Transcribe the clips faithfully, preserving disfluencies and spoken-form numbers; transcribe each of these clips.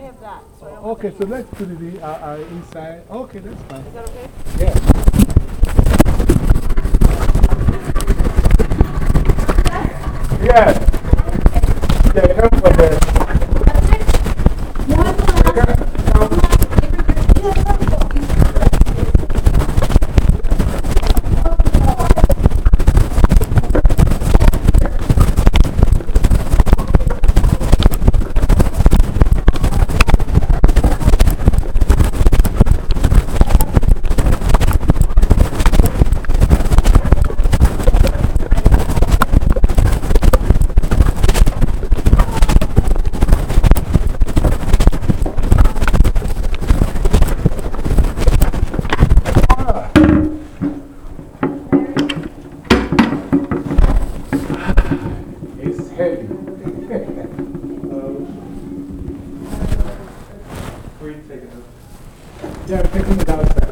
have that. So I don't Okay, so let's put it in, uh, uh, inside. Okay, that's fine. Is that okay? Yeah. Yeah. Yeah, come for the. It's heavy. Where are you taking it? Yeah, I'm taking it outside.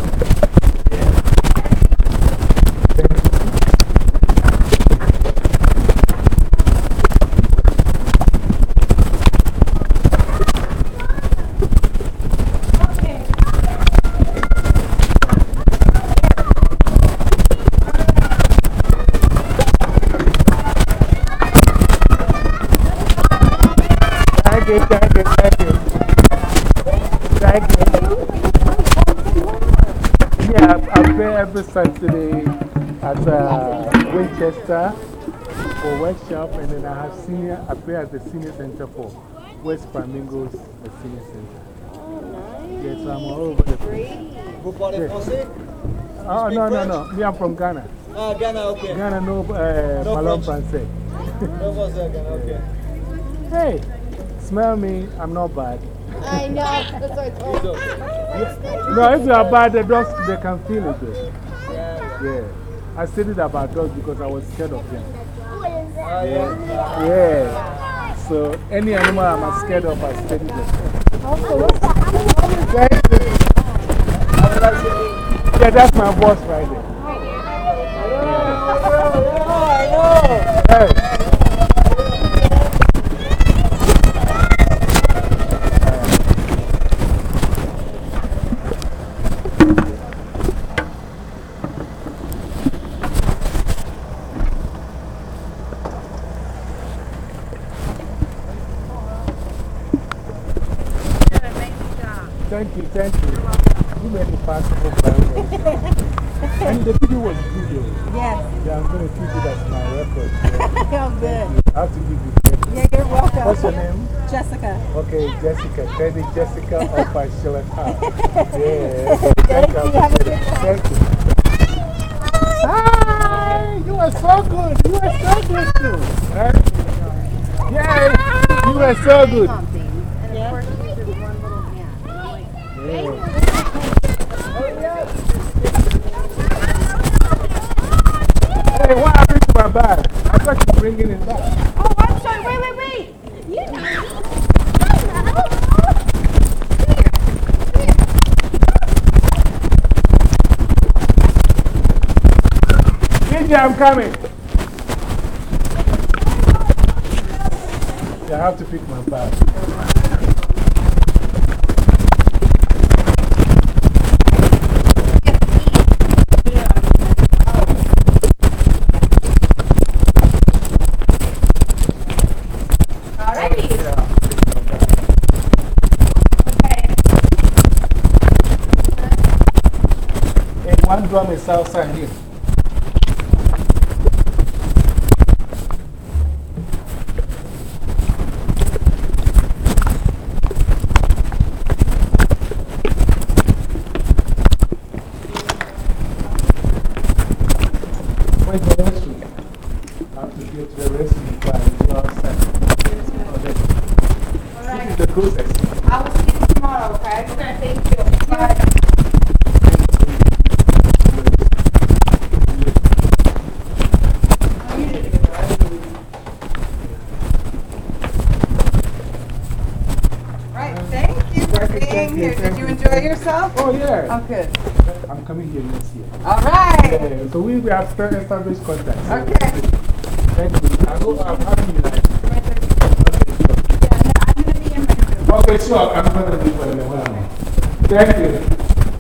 Thank you, thank you, thank you. Thank you. Yeah, I play every Saturday at uh, Winchester for workshop, and then I have senior, I play at the senior center for West Flamingos, the senior center. Oh, nice. Yes, so I'm all over the place. Vous parlez français? Oh, no, no, no. Me, I'm from Ghana. Ah, Ghana, ok. Ghana, no, uh, No Malon French. Francais. No français, Ghana, ok. Hey, smell me, I'm not bad. I know. That's what I told you. No, if you are bad, the dogs, they can feel it. Though. Yeah. Yeah. I said it about dogs because I was scared of them. Ah, yeah. Yeah. So, any animal I'm scared of, I study them. Thank you. Yeah, that's my boss right there. Hey. Thank you, thank you. You made it possible. And the video was good. Though. Yes. Yeah, I'm going to keep it as my record. Yeah. Oh, good. I have to give you credit. Yeah, you're welcome. What's your name? Jessica. Okay, Jessica. Teddy Jessica of my Shiller Car. Yeah. Thank you. Have a good time. Thank you. Hi! You are so good. You are so good too. Huh? Yay! You are so good. Yeah. Hey, what happened to my bag? I thought you were bringing it back. Oh, I'm sorry. Wait, wait, wait. You know. Ginger, I'm coming. Yeah, I have to pick my bag. One drum is outside here. Where's the restroom? I have to go to the restroom before I go outside. Okay. This is the closest. I will see you tomorrow, okay? Okay, thank you. Bye. Right, thank you for being here. Did you enjoy yourself? Oh, yeah. Oh, good. I'm coming here next year. All right. Yeah, so we, we have started established contacts. So Okay. thank you. I hope I'm having you like. Yeah, no, I'm going to be in my room. Okay. Okay, sure. I'm going to leave it alone. Thank you.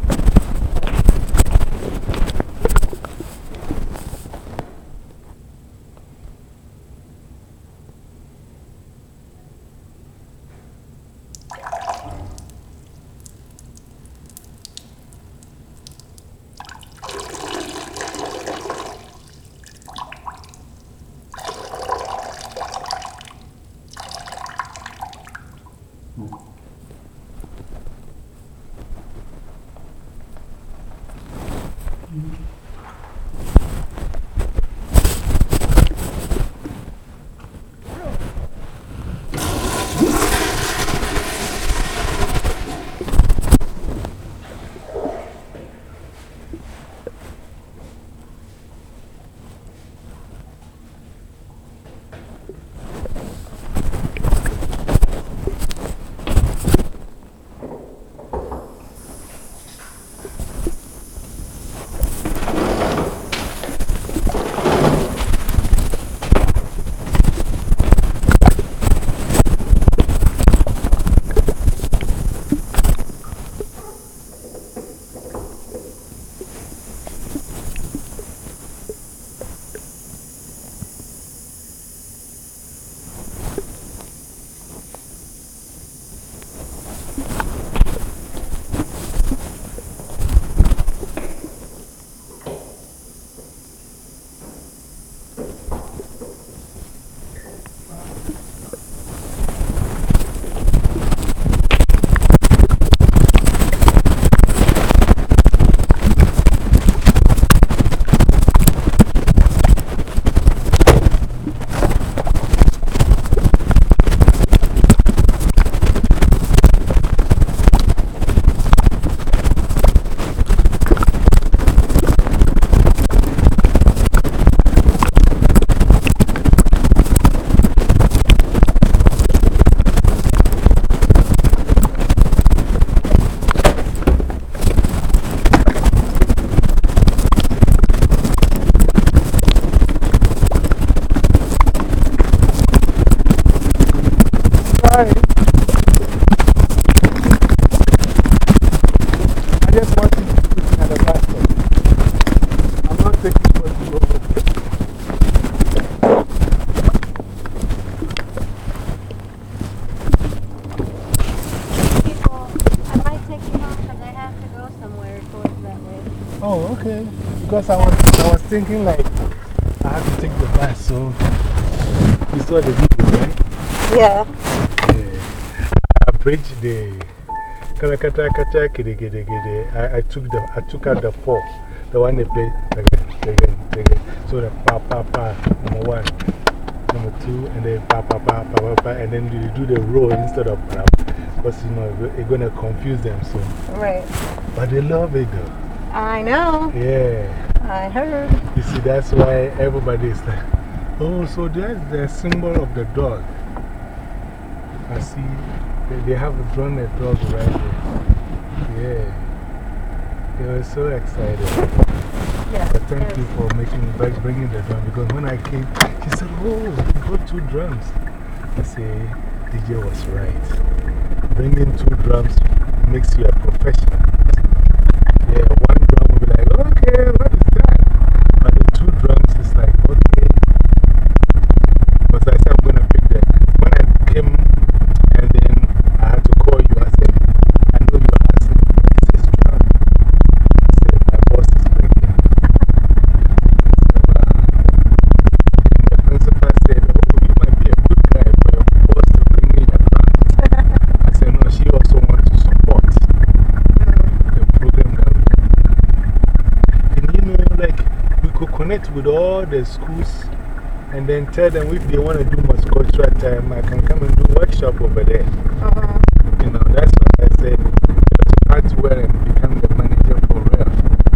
Sorry. I just want you to put it at the basket. I'm not taking what you go home. People, I might take you home because I have to go somewhere towards that way. Oh, okay. Because I was, I was thinking like I have to take the bus, so you saw the video, right? Yeah. I bridged the Karakata Kata Kiddy Giddy Giddy. I took the I took out the four, the one they played again, again, again. So the pa pa pa, number one, number two, and then pa pa pa pa pa pa, and then you do the roll instead of rap. Because you know, it's going to confuse them. So. Right. But they love it though. I know. Yeah. I heard. You see, that's why everybody is like, oh, so that's the symbol of the dog. I see. They, they have drawn a dog right there. Yeah. They were so excited. Yeah. But thank you for making, bringing the drum. Because when I came, she said, oh, we got two drums. I say, D J was right. Bringing two drums makes you a professional. Yeah, one drum will be like, okay, what is that? But the two drums is like, okay. Because I said, I'm going to pick that. When I came and then I had to call you, I said, I know you are asking, where's this drum? I said, my boss is breaking. So, uh, and the principal said, oh, you might be a good guy for your boss to bring in your drum. I said, no, she also wants to support the program that we have. And you know, like, we could connect with all the schools and then tell them if they want to do multicultural time, I can come and do workshop over there. Uh-huh. You know, that's why I said, start well and become the manager for real.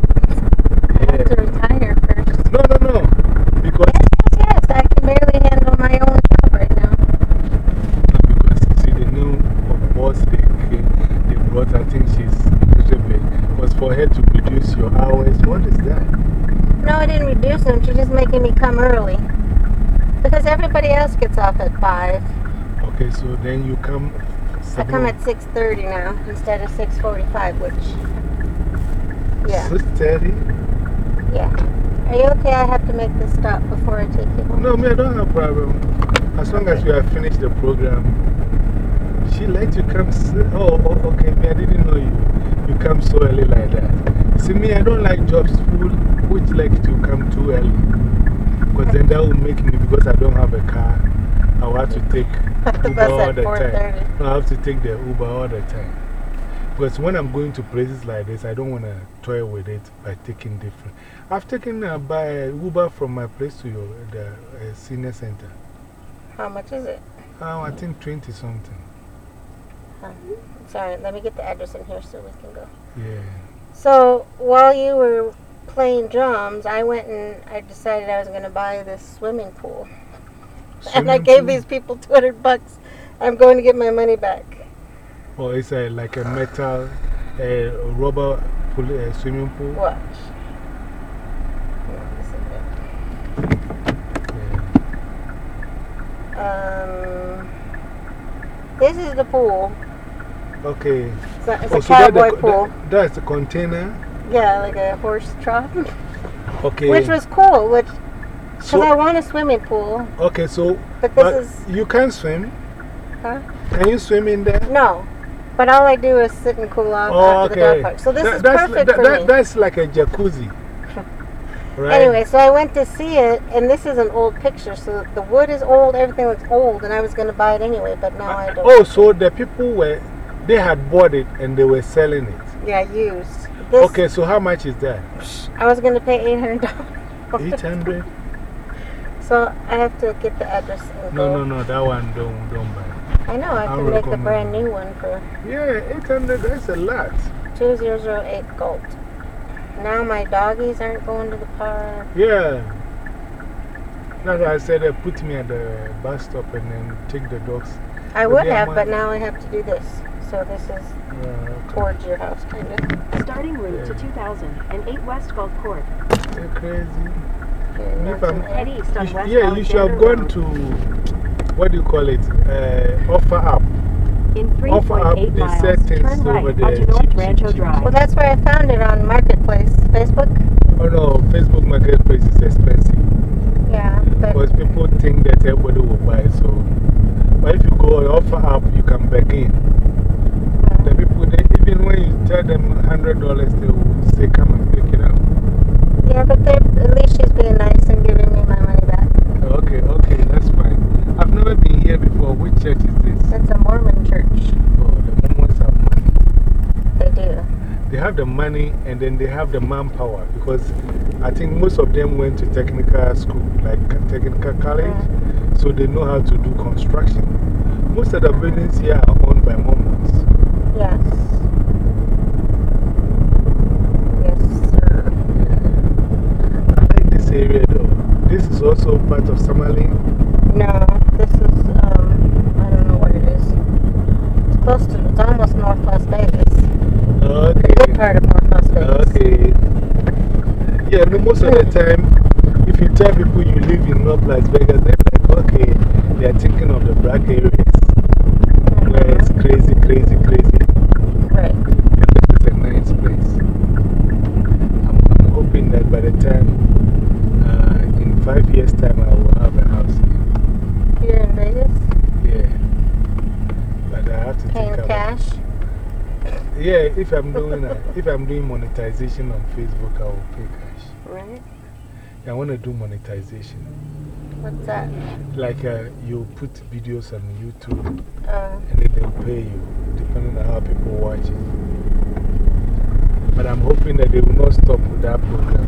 I have to retire first. No, no, no. Because, Yes, yes, yes. I can barely handle my own job right now. no, because you see, the new boss they, they brought, I think she's incredibly, was for her to reduce your hours. What is that? No, I didn't reduce them. She's just making me come early. Because everybody else gets off at five. Okay, so then you come I come at six thirty now instead of six forty-five, which, yeah, six thirty? yeah. Are you okay? I have to make this stop before I take you home. No, me, I don't have a problem. As long as you have finished the program. She let you come. s- Oh, oh, okay. Me, I didn't know you. You come so early like that. See, me, I don't like jobs full, which like to come too early. Because then that will make me, because I don't have a car, I will have to take The Uber bus all at the four thirty. time. No, I have to take the Uber all the time. Because when I'm going to places like this, I don't want to toy with it by taking different. I've taken uh, by Uber from my place to your, the uh, senior center. How much is it? Oh, I think twenty something. Huh. Sorry, let me get the address in here so we can go. Yeah. So, while you were playing drums, I went and I decided I was going to buy this swimming pool. And I Swimming gave pool? these people two hundred bucks. I'm going to get my money back. Or it's a, like a metal, a rubber pool, uh, swimming pool. Watch. Yeah, this is Yeah. it. Um, this is the pool. Okay. It's a, it's Oh, a so that cowboy the, pool. that, that's a container. Yeah, like a horse trough. Okay. Which was cool, which, because so, I want a swimming pool. okay, so But this but is, you can swim? huh? Can you swim in there? No. But all I do is sit and cool off Oh, after okay. the dog park. So this That- is that's, perfect that, for that, me. That's like a jacuzzi. Right? Anyway, so I went to see it, and this is an old picture. So the wood is old, everything looks old, and I was going to buy it anyway, but now I don't. Oh, so the people were, they had bought it and they were selling it. Yeah, used. This, Okay, so how much is that? I was going to pay eight hundred dollars. eight hundred? So I have to get the address and No, go. no, no, that one don't, don't buy. I know, I I'll can make a recommend brand it. new one for Yeah, eight hundred, that's a lot. two thousand eight gold. Now my doggies aren't going to the park. Yeah. That's why I said uh, put me at the bus stop and then take the dogs. I But would they are have, mon- but now I have to do this. So this is Uh, okay. towards your house, kind of. Starting route to Yeah. two thousand and eight West Gulf Court. They're crazy. Okay, Me, that's if I'm- in there. Head east on You sh- West yeah, you should have Alexander gone Road. to, what do you call it? Uh, offer up. In Offer up three point eight the miles, settings turn over right there. onto Cheap, North cheap, Rancho cheap, Drive. Well, that's where I found it on Marketplace, Facebook. Oh no, Facebook Marketplace is expensive. Yeah, but Because people think that everybody will buy. So, but if you go on offer up, you can bargain. The people, they, even when you tell them one hundred dollars, they will say, come and pick it up. yeah, but they're, at least she's being nice and giving me my money back. Okay, okay, that's fine. I've never been here before. Which church is this? It's a Mormon church. Oh, the Mormons have money. They do. They have the money and then they have the manpower. Because I think most of them went to technical school, like technical college. So they know how to do construction. Most of the buildings here are owned by Mormons. Yes. Yes, sir. Yeah. I like this area though. This is also part of Summerlin. No, this is, um, I don't know what it is. It's close to, it's almost North Las Vegas. The good Okay. part of North Las Vegas. Okay. Yeah, no, most of the time, if you tell people you live in North Las Vegas, they're like, okay, they're thinking of the black areas where it's crazy, crazy, crazy. Right. And this is a nice place. I'm, I'm hoping that by the time, uh, in five years' time, I will have a house here. Here in Vegas, Yeah. But I have to paying think about cash. Yeah, if I'm doing a, if I'm doing monetization on Facebook, I will pay cash. Right? I want to do monetization. What's that? Like uh, you put videos on YouTube Uh, and then they'll pay you depending on how people watch it. But I'm hoping that they will not stop with that program.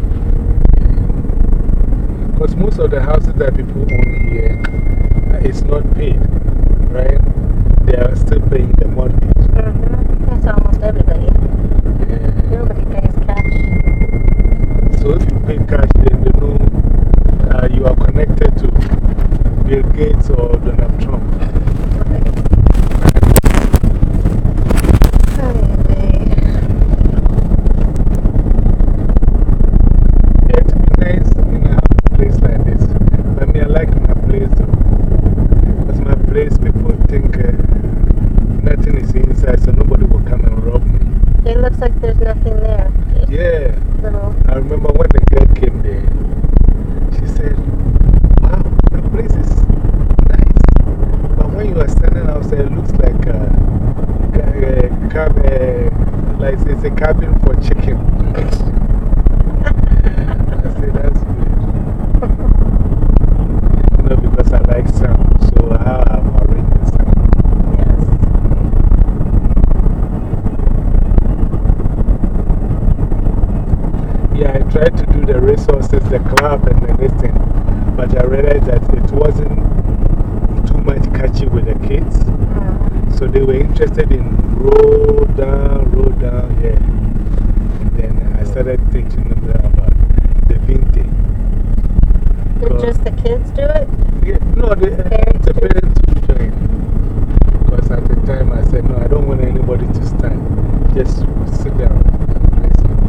Because most of the houses that people own here, uh, it's not paid, right? They are still paying the mortgage. mm-hmm. That's almost everybody. Yeah. Nobody pays cash. So if you pay cash, then they know uh, you are connected to Bill Gates or Donald Trump. Yeah, it would be nice in a place like this. But me, I like my place though. Because my place, people think uh, looks like there's nothing there. Just Yeah. little. I remember when the girl came there, she said, wow, the place is nice. But when you are standing outside, it looks like a, a, cab, a, like it's a cabin for chicken. I said, that's good. You know, because I like sound, so how I've arranged the sound. Yes. Yeah, I tried to do the resources, the club, and everything, but I realized that it wasn't too much catchy with the kids. Mm. So they were interested in roll down, roll down, yeah. And then I started teaching them about the vintage. Did just the kids do it? Yeah, no, the, Parents the too? parents would join. Because at the time I said, no, I don't want anybody to stand. Just sit down and play something.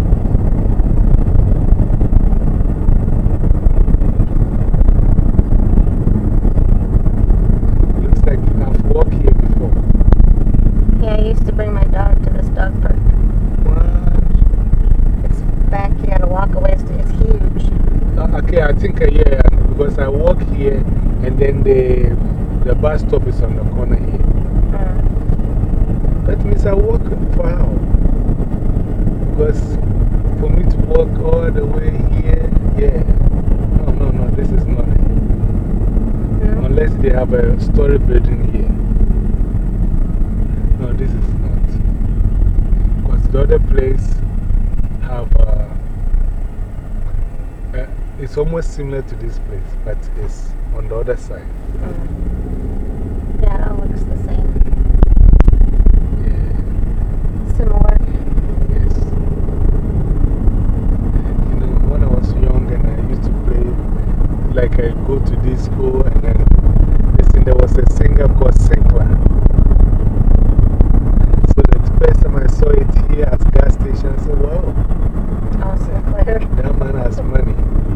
Looks like I've walked here before. Yeah, I used to bring my dog to this dog park. What? It's back, you gotta walk away. It's, it's huge. Uh, okay, I think, uh, yeah, because I walk here and then the, the bus stop is on the corner here. Mm. That means I walk for how? Because for me to walk all the way here, yeah. No, no, no, this is not it. No? Unless they have a story building here. No, this is not. Because the other place have uh, uh, it's almost similar to this place, but it's on the other side. Mm. Yeah, it all looks the same. Yeah. Similar. Yes. You know, when I was young and I used to play, like I go to disco and then listen, there was a singer called Sinclair. So the first time I saw it here at gas station, I said, wow, Oh, Sinclair. that man has money.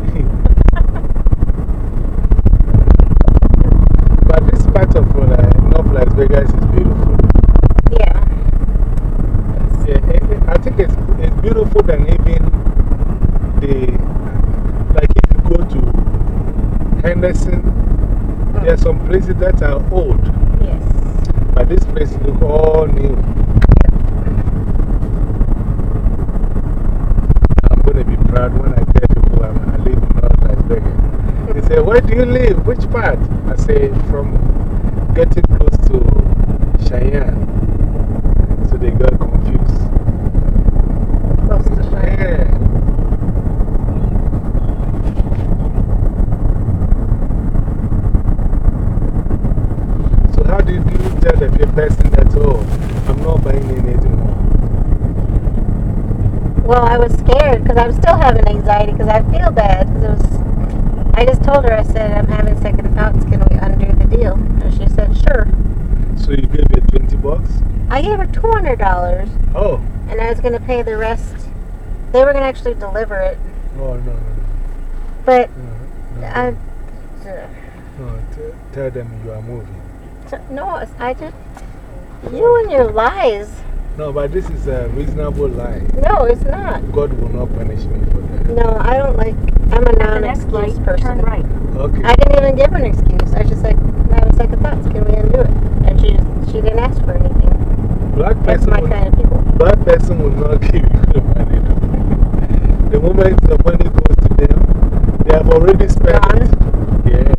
But this part of uh, North Las Vegas is beautiful. Yeah. Yeah, it, it, I think it's, it's beautiful than even the, like if you go to Henderson, Mm. there are some places that are old, Yes. but this place look all new. I'm going to be proud when I tell people I'm, I live in North Las Vegas. They say, where do you live? Which part? I say, from getting close to Cheyenne. So they got confused. Close to Cheyenne. Yeah. So, how did you tell the person that, oh, I'm not buying anything more? Well, I was scared because I'm still having anxiety because I feel bad. Cause it was, I just told her, I said, I'm having second thoughts. Can we undo the deal? And she said, sure. So, you gave her twenty bucks? I gave her two hundred dollars Oh. and I was going to pay the rest. They were going to actually deliver it. Oh, no, no, But no. no, no, I. no, t tell them you are moving. No, I just. You and your lies. No, but this is a reasonable lie. No, it's not. God will not punish me for that. No, I don't like. I'm a The non next light, excuse person. turn right. Okay. I didn't even give her an excuse. I just said, I'm having second thoughts. Can we undo it? And she just, she didn't ask for anything. Black That's person, my will, kind of people. black person will not give you the money. Though. The moment the money goes to them, they have already spent Gone. it. Yeah.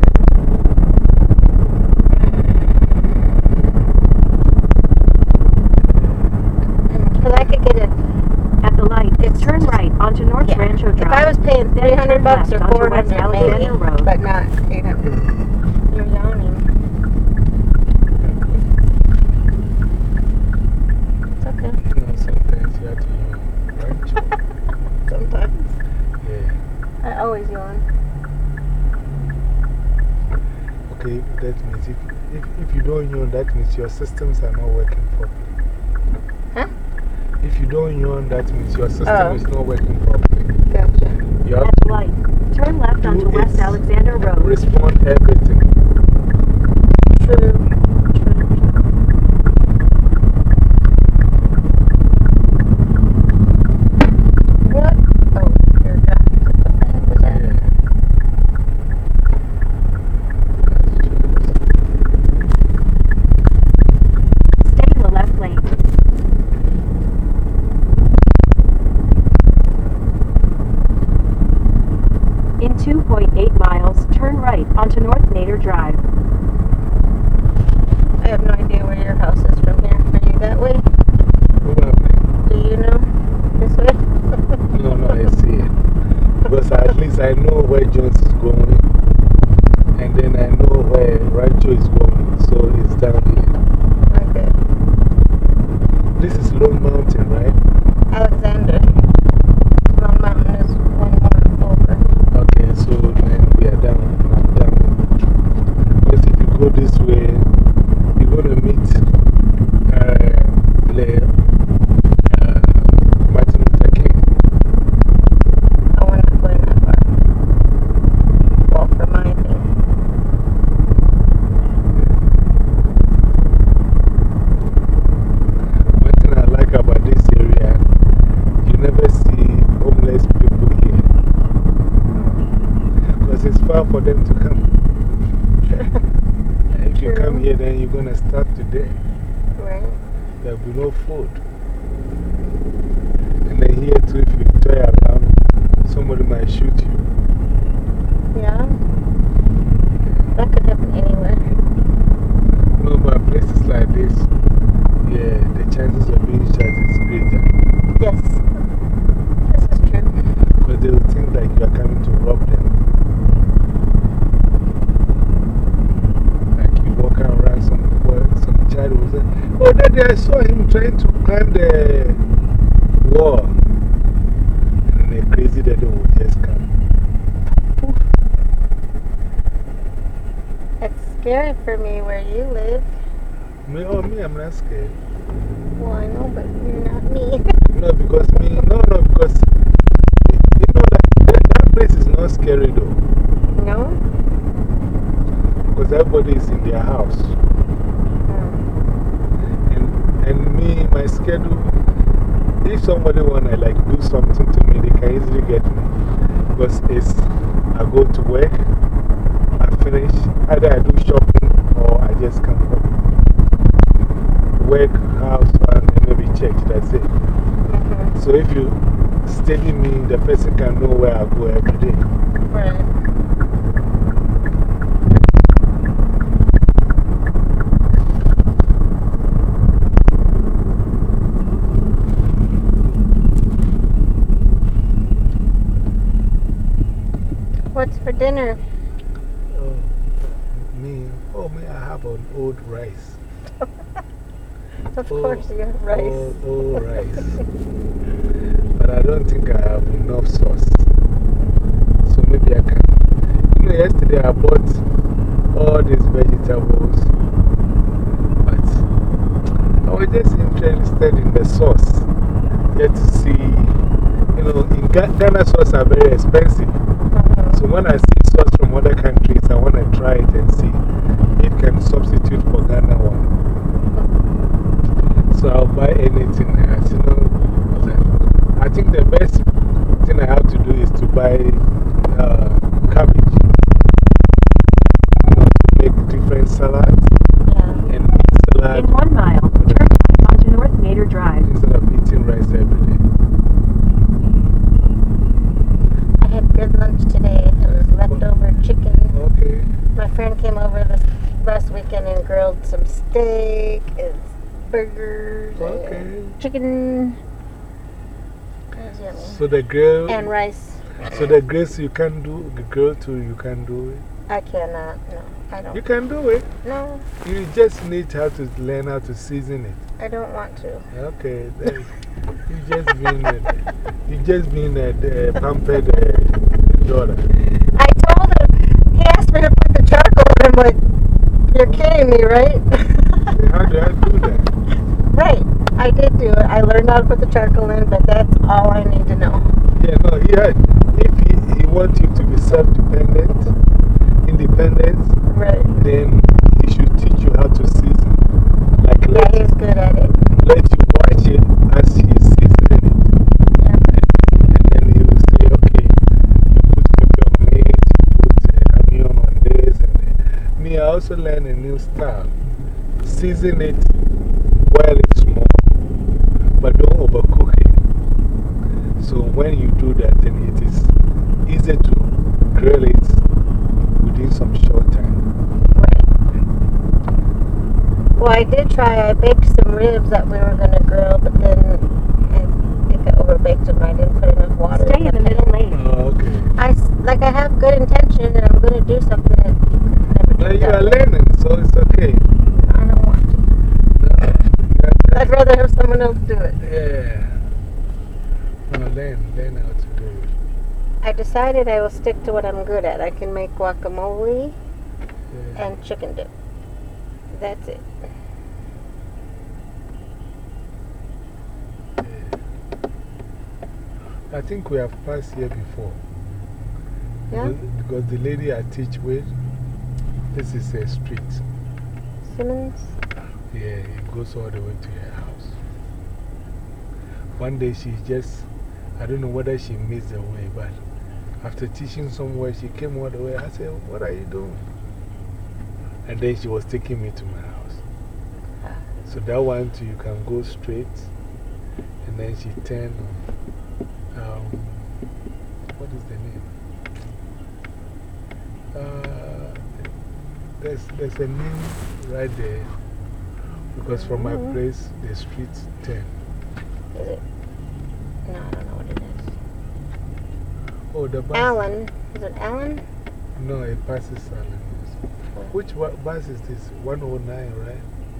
Because I could get it. At the light, It's turn just- right onto North Yeah. Rancho Drive. If I was paying Then three hundred turn bucks or left onto four West hundred maybe, Alexander Road. but not eight hundred. You're yawning. It's okay. You know, sometimes you have to yawn, right? Sometimes. Yeah. I always yawn. Okay, that means if, if, if you don't yawn, that means your systems are not working properly. Huh? If you don't yawn, that means your system Oh. is not working properly. Gotcha. You have At to the light, turn left onto do West is Alexander Road. respond everything. True. True. Turn right onto North Nader Drive. I have no idea where your house is from here. Are you that way? Probably. Do you know? This way? No, no, I see it. Because at least I know where Jones is going. And then I know where Rancho is going. So it's down here. Okay. This is Lone Mountain, right? Alexander. Lone Mountain is one more over. Okay, so then we are down. I'm down. Because if you go this way, you're going to meet uh, the, uh, Martin Luther King. Oh, we're not going that far. Well, for my thing. One thing I like about this area, you never see homeless people here. Because it's far for them to come. If you come here, then you're going to starve to death. Right. There will be no food. And then here too, if you toy around, somebody might shoot you. Yeah. That could happen anywhere. No, but places like this, yeah, the chances of being shot is greater. Yes. This is true. Because they will think like you are coming to rob them. Like you walk around, some boy, some child will say, oh, daddy, I saw him trying to climb the wall. And then the crazy daddy will just come. It's scary for me where you live. Me, oh, me, I'm not scared. Well, I know, but you're not me. No, because me, no, no, because, you know, like, that, that place is not scary though. No? Because everybody is in their house. Hmm. And, and me, my schedule, if somebody want to like do something to me, they can easily get me. Because it's, I go to work, I finish, either I do shopping or I just come home. Work, house, and maybe church, that's it. Mm-hmm. So if you study me, the person can know where I go every day. Right. What's for dinner? Oh, me, oh, me, I have an old rice. Of Oh, course, you have rice. Old, old rice. But I don't think I have enough sauce. So maybe I can. You know, yesterday I bought all these vegetables. But I was just interested in the sauce. Just to see, you know, in Ga- Ghana sauce are very expensive. Mm-hmm. So when I see sauce from other countries, I want to try it and see if it can substitute for Ghana one. So I'll buy anything. As you know, I think the best thing I have to do is to buy uh, cabbage. You know, to make different salads Yeah. and eat salad In one mile, turn right onto North Nader Drive. instead of eating rice every day. I had good lunch today. It was leftover chicken. Okay. My friend came over this last weekend and grilled some steak and burgers Okay. and chicken. It was yummy. So the grill, And rice. so the grills you can do, the grill too, you can do it. I cannot. No, I You don't. can do it. No, You just need how to learn how to season it. I don't want to. Okay, then you just been a, you just been a, a pampered uh, daughter. I told him, he asked me to put the charcoal in. I'm like, you're kidding me, right? How do I do that? Right. I did do it. I learned how to put the charcoal in, but that's all I need to know. Yeah, no, he had, if he, he wants you to be self-dependent, independent, Right. then he should teach you how to season. Like, Yeah, let, he's good at it. let you watch it as he's seasoning it. Yeah. And then he will say, okay, you put pepper on it, you put uh, onion on this. And then. Me, I also learned a new style. Season it, boil it small, but don't overcook it. So when you do that, then it is easy to grill it within I did try. I baked some ribs that we were going to grill, but then I think I overbaked them. I didn't put enough water. Stay in the middle lane. Oh, okay. I, s- like, I have good intention and I'm going to do something that never Now turns you out are right. learning, so it's okay. I don't want to. No, you I'd rather have someone else do it. Yeah. No, learn, learn how to do it. I decided I will stick to what I'm good at. I can make guacamole Yeah. and chicken dip. That's it. I think we have passed here before. Yeah? Because, because the lady I teach with, this is a street. Simmons? Yeah, it goes all the way to her house. One day she just, I don't know whether she missed the way, but after teaching somewhere, she came all the way. I said, what are you doing? And then she was taking me to my house. So that one too, you can go straight, and then she turned on, um, what is the name? Uh, there's, there's a name right there, because from my place, the street turn. Is it? No, I don't know what it is. Oh, the bus. Allen. Is it Allen? No, it passes Allen. Which wa- bus is this? one oh nine, right?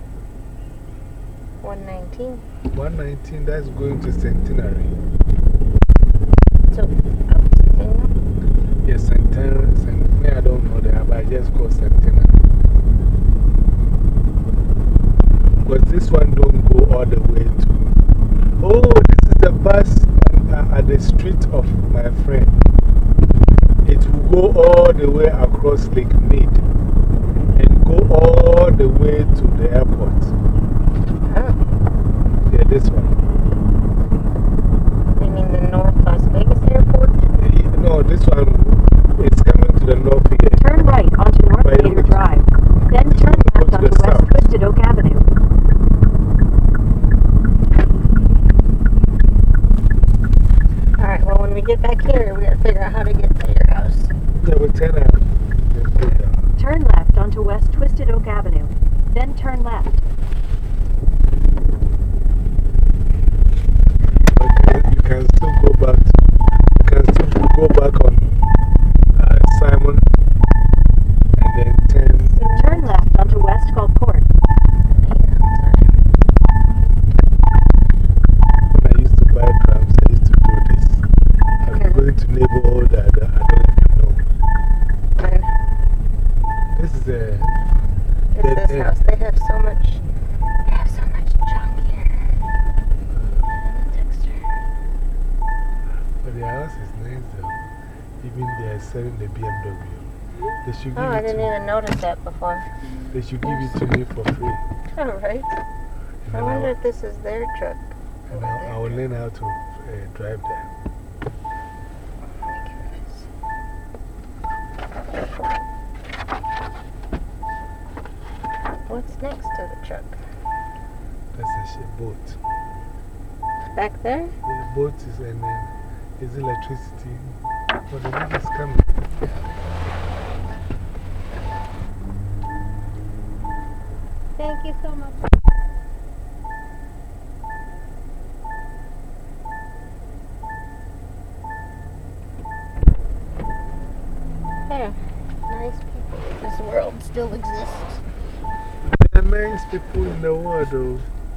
one nineteen. one nineteen, that's going to Centenary. So, oh, Centennial? Yes, Centenary. Centenary, I don't know that, but I just call Centenary. Because this one don't go all the way to. Oh, this is the bus on, uh, at the street of my friend. It will go all the way across Lake Mead and go all the way to the airport. Oh, Yeah, this one. you mean the North Las Vegas Airport? Eh, No, this one is coming to the north here. Turn right onto North By Mader which- Drive. Then turn Go left to onto the West south. Twisted Oak Avenue. Alright, well, when we get back here, we gotta figure out how to get to your house. Yeah, we turn out. Then go down. Turn left onto West Twisted Oak Avenue. Then turn left. Okay, you can still go back. You can still go back on uh, Simon and then turn. Turn left onto West Gulfport. When I used to buy drums, I used to do this. I was going to neighborhood that I don't even know. And This is a. it's dead this end. house. They have so much, they have so much junk here. Dexter. But the house is nice though. Even they are selling the B M W. They should give, Oh, I it, didn't to, even notice that before. they should give it to me for free. Alright. And I then wonder I'll, if this is their truck. and I'll, I will learn how to uh, drive that. What's next to the truck? That's a ship boat. Back there? The boat is, and then is electricity. But the wind is coming. Thank you so much. There. Nice people. This world still exists. There are nice people in the world though.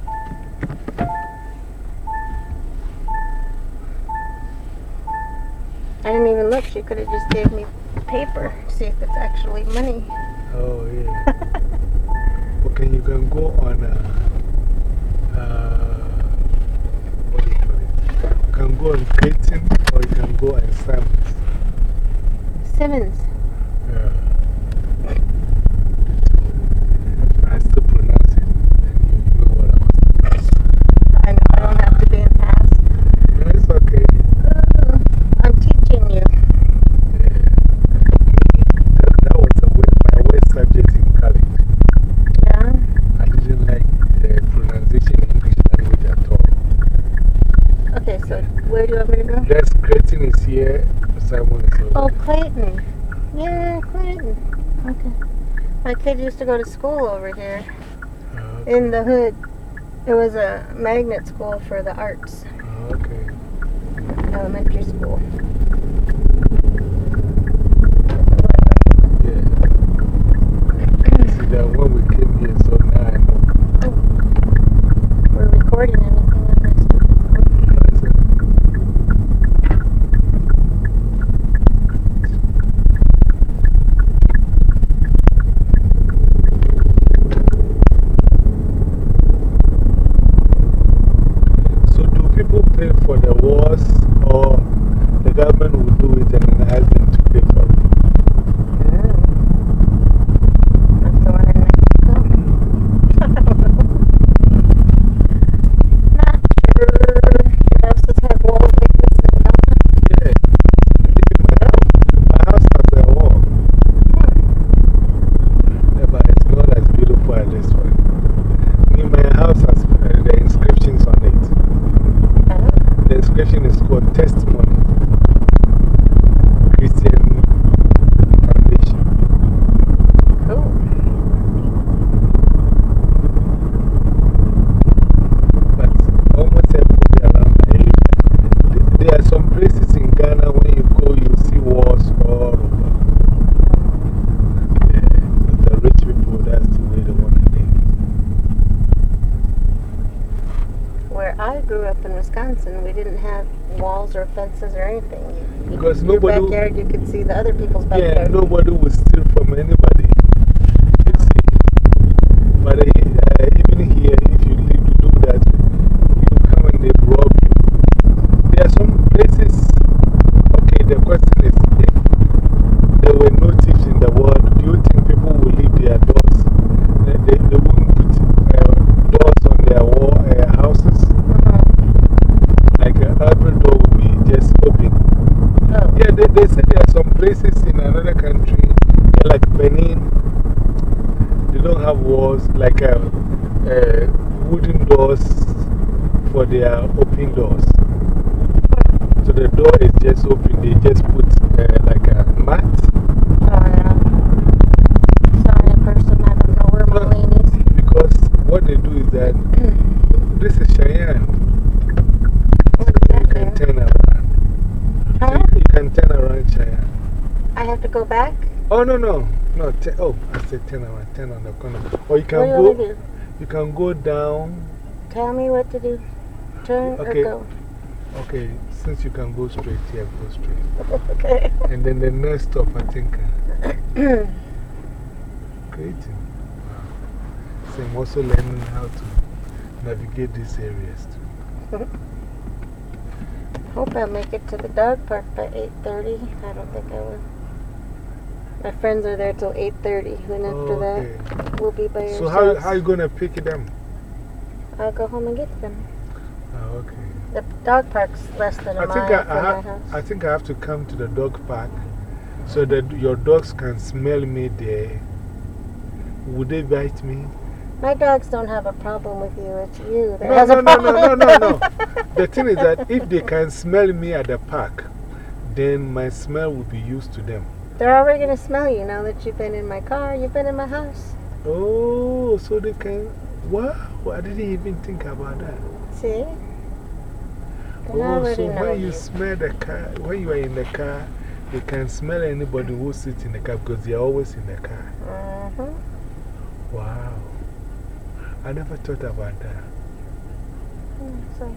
I didn't even look. She could have just gave me paper. See if it's actually money. Oh, yeah. Okay, you can go on. Uh, uh, what do you call it? You can go on Creighton or you can go on Simons. Simmons. Yeah. I still pronounce it, and you know what I was doing. I know I don't have to be an ass. No, it's okay. Uh, I'm teaching you. Yeah. Me, that, that was a way, my worst subject in college. Yeah. I didn't like the pronunciation in English language at all. Okay, so where do you want me to go? That's Creighton is here, Simon is over Oh, there. Clayton. Yeah, Clayton. Okay. My kid used to go to school over here. Oh, in the hood. It was a magnet school for the arts, Oh, okay. elementary school. Yeah. See that when we came here, so now I know. We're recording anything on this stuff. That's it. So do people pay for the walls, or the government will do it and then ask them to pay for it? That's the one in Mexico. Not sure. Your houses have walls like this in Ghana? Yeah. My house, my house has a wall. Yeah, but it's not as beautiful as this one. Me, my house has uh, the inscriptions on it. Oh. The inscription is called Testimony Christian Foundation. Cool. But almost everybody around the area, th- there are some places in Ghana when you go, you see walls all over. Yeah, but the rich people, that's the way they want to live. Where I grew up in Wisconsin, we didn't have walls or fences or anything. You, you, Because your nobody- backyard, you could see the other people's Yeah, backyard. nobody will steal from anybody. You see. But uh, even here, if you leave to do that, you come and they rob you. There are some places, okay, the question is, if there were no thieves in the world, do you think people will leave their doors? They, they, they wouldn't put uh, doors on their wall, uh, houses? Like uh, every door will be just open. Oh. Yeah, they, they say there are some places in another country, yeah, like Benin, they don't have walls, like uh, uh, wooden doors for their open doors. So the door is just open, they just put uh, like a mat. Oh, yeah. Sorry, a person, I don't know where Marlene is. Because what they do is that this is Cheyenne. What So does you that can mean? turn around. So Huh? you, you can turn around Cheyenne. I have to go back? Oh, no, no. No, t oh, I said turn around, turn on the corner. Or you can What do you go, want me to do? you can go down. Tell me what to do. Turn Okay. or go? Okay, since you can go straight here, go straight. Okay. And then the next stop, I think, uh, creating. Wow. So I'm also learning how to navigate these areas too. Hope I'll make it to the dog park by eight thirty. I don't think I will. My friends are there till eight thirty, and after Okay. that, we'll be by So, ourselves. how, how are you going to pick them? I'll go home and get them. Oh, okay. The dog park's less than a I mile think I, from I, my have, house. I think I have to come to the dog park so that your dogs can smell me there. Would they bite me? My dogs don't have a problem with you. It's you that No, has no, a no, no, problem no, with no, them. no. The thing is that if they can smell me at the park, then my smell will be used to them. They're already going to smell you now that you've been in my car. You've been in my house. Oh, so they can. Wow, I didn't even think about that. See? They Oh, already so know when you you. smell the car, when you are in the car, they can smell anybody who sits in the car because they are always in the car. Uh-huh. Wow. I never thought about that. Mm, So,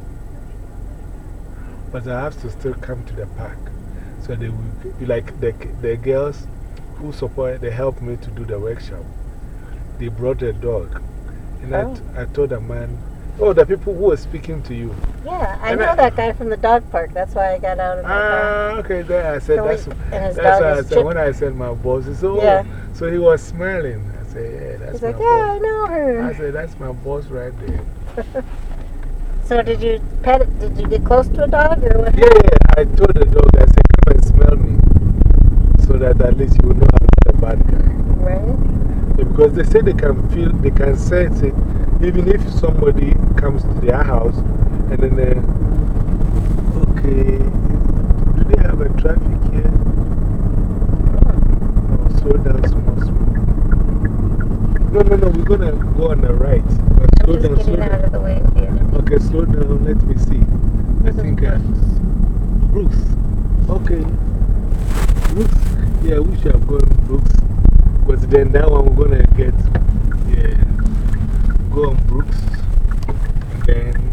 But I have to still come to the park. So they will, like the, the girls who support, they helped me to do the workshop. They brought a dog. And I Oh. t I told the man, oh, the people who were speaking to you. yeah, I And know I- that guy from the dog park. That's why I got out of my car. Ah, okay, there I said, So that's, we- and his that's dog why I is said, Chip. when I said my boss, he said, oh, Yeah. so he was smiling. I said, yeah, that's He's my like, boss. yeah, I know her. I said, that's my boss right there. So did you pet it? Did you get close to a dog or what? Yeah, yeah, I told the dog, I said, come and smell me. So that at least you will know I'm not a bad guy. Right? Yeah, because they say they can feel, they can sense it, even if somebody comes to their house and then they, okay, do they have a traffic here? No, slow down small, small. No, no, no, we're going to go on the right. But I'm slow just down, slow getting out down. of the way of the other. Okay, slow down. Let me see. I This is think uh, Brooks. Brooks. Okay. Brooks. Yeah, we should have gone Brooks. Because then that one we're going to get. Yeah. Go on Brooks. And then.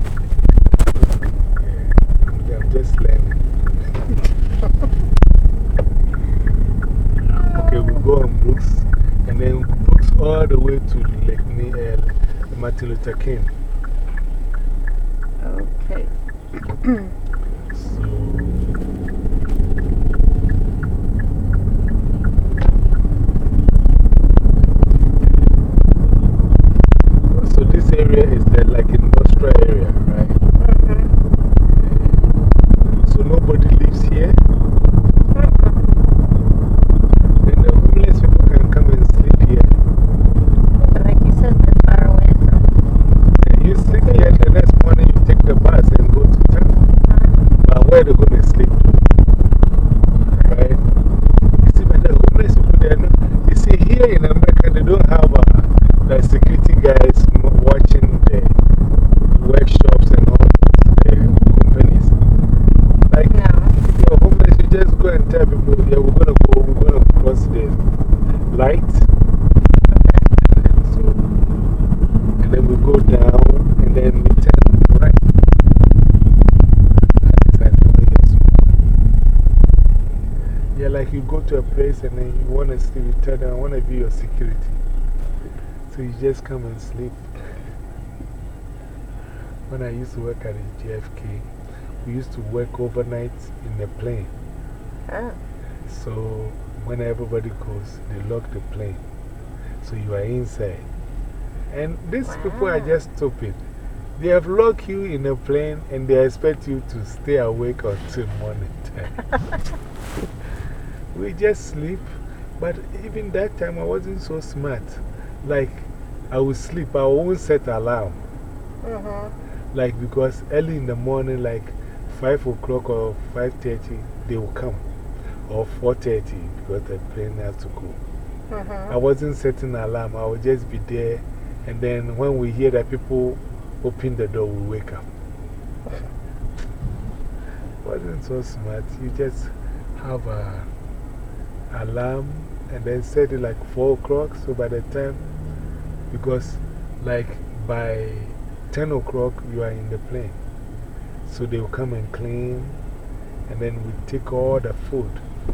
Yeah. I'm just learning. Okay, we'll go on Brooks. And then Brooks all the way to Lake Ne- uh, Martin Luther King. Okay. So, so this area is the, like in Nostra area, right? Mm-hmm. So nobody lives here. And the homeless people can come and sleep here. But like you said, they're far away from. And you sleep here, and the next morning you take the bus and go to town. But where are they going to sleep? Right? You see, but the homeless people, they are not. You see, here in America, they don't have uh, the security guys watching the workshops and all the companies. Like, if you're homeless, you just go and tell people, yeah, we're going to go, we're going to cross the light. So, and then we go down, and then we turn on the right. It's like, oh, yes. Yeah, like you go to a place and then you want to sleep, you tell them, I want to be your security. So you just come and sleep. When I used to work at the J F K, we used to work overnight in the plane. Oh. So when everybody goes, they lock the plane. So you are inside. And these people are just stupid. They have locked you in a plane and they expect you to stay awake until morning time. We just sleep. But even that time, I wasn't so smart. Like, I would sleep, I won't set alarm. Mm-hmm. Like, because early in the morning, like five o'clock or five thirty, they will come. Or four thirty, because the plane has to go. Mm-hmm. I wasn't setting alarm, I would just be there. And then when we hear that people open the door, we wake up. Wasn't so smart. You just have a alarm and then set it like four o'clock. So by the time, because like by ten o'clock, you are in the plane. So they will come and clean, and then we take all the food.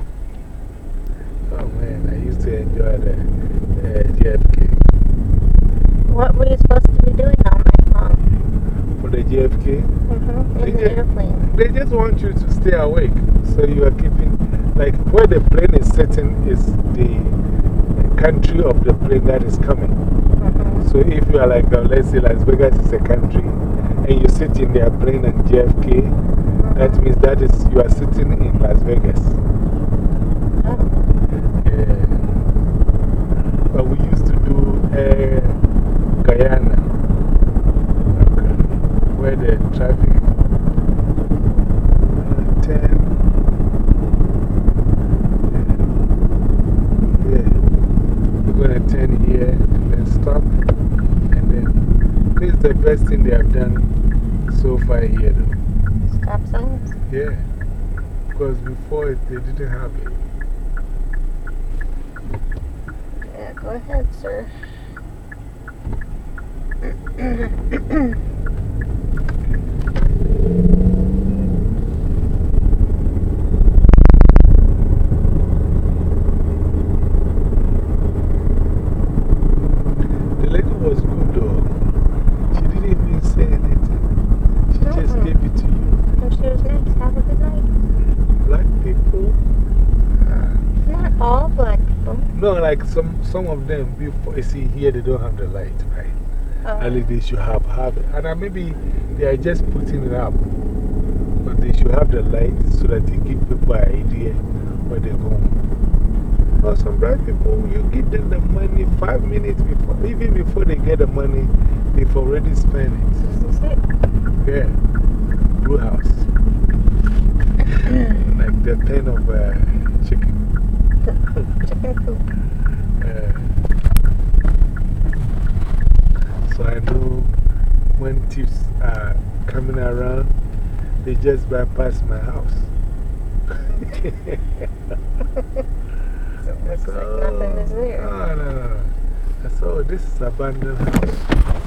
Oh man, I used to enjoy the uh, J F K. What were you supposed to be doing all night long? For the J F K, Mm-hmm. They In the just- airplane. they just want you to stay awake. So you are keeping, like where the plane is sitting is the country of the plane that is coming. Mm-hmm. So if you are like, uh, let's say Las Vegas is a country, and you sit in their plane and J F K, that means that is, you are sitting in Las Vegas. Oh. Yeah. But we used to do Air Guyana, okay, where the traffic uh, ten. Yeah. Yeah. We're going to turn here and then stop. And then this is the best thing they have done so far here, though. Stop signs? Yeah. Because before it, they didn't have it. Yeah, go ahead, sir. The lady was good, though. She didn't even say anything. She just Mm-mm. gave it to you. And cheers next. Have a good night. Black people. Not all black people. No, like some, some of them, before, you see, here they don't have the light, right? Oh. At least they should have, have it. And uh, maybe they are just putting it up. But they should have the light so that they give people an idea where they're going. But some black people, you give them the money five minutes before, even before they get the money, they've already spent it. sixty-six. Yeah. Blue House. Like the pen of uh, chicken. Chicken coop. Uh, are coming around, they just bypass my house. So it looks like nothing is there. No, no, no. I said, oh, this is abandoned house.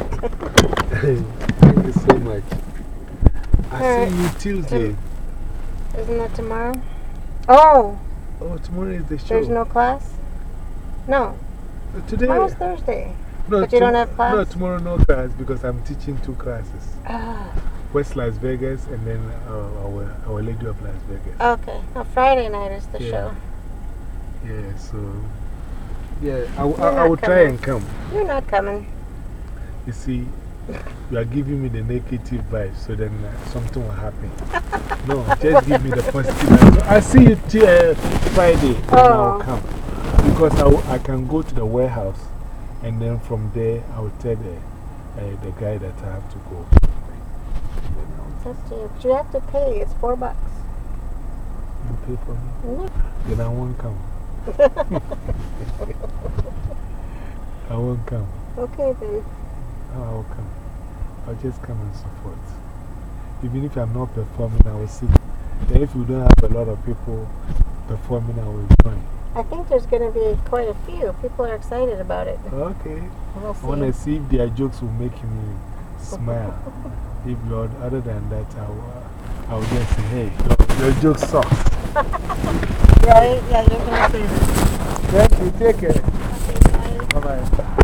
Thank you so much. I Alright. see you Tuesday. Isn't that tomorrow? Oh, Oh, tomorrow is the show. there's no class? No, Uh, Today? tomorrow's Thursday. No, but you don't tom- have class? No, tomorrow no class because I'm teaching two classes. Ah, West Las Vegas and then uh, our, our Lady of Las Vegas. okay. No, Friday night is the Yeah. show. Yeah, so. Yeah, I, w- You're I, I not will try coming. and come. You're not coming. You see, you are giving me the negative vibe, so then uh, something will happen. No, just give me the positive vibe. So I see you t uh, Friday, and I'll Oh. come. Because I, w- I can go to the warehouse, and then from there, I will tell the, uh, the guy that I have to go. It's up to you. But you have to pay. It's four bucks. You pay for me? No. Then I won't come. I won't come. Okay, then. Oh, I'll come. I'll just come and support. Even if I'm not performing, I will sit. Then if you don't have a lot of people performing, I will join. I think there's going to be quite a few. People are excited about it. Okay. We'll I want to see. see if their jokes will make me smile. If you're, other than that, I will, I will just say, hey, your, your joke sucks. Right? Yeah, you're going to see this. Thank you. Take care. Okay, bye. Bye bye.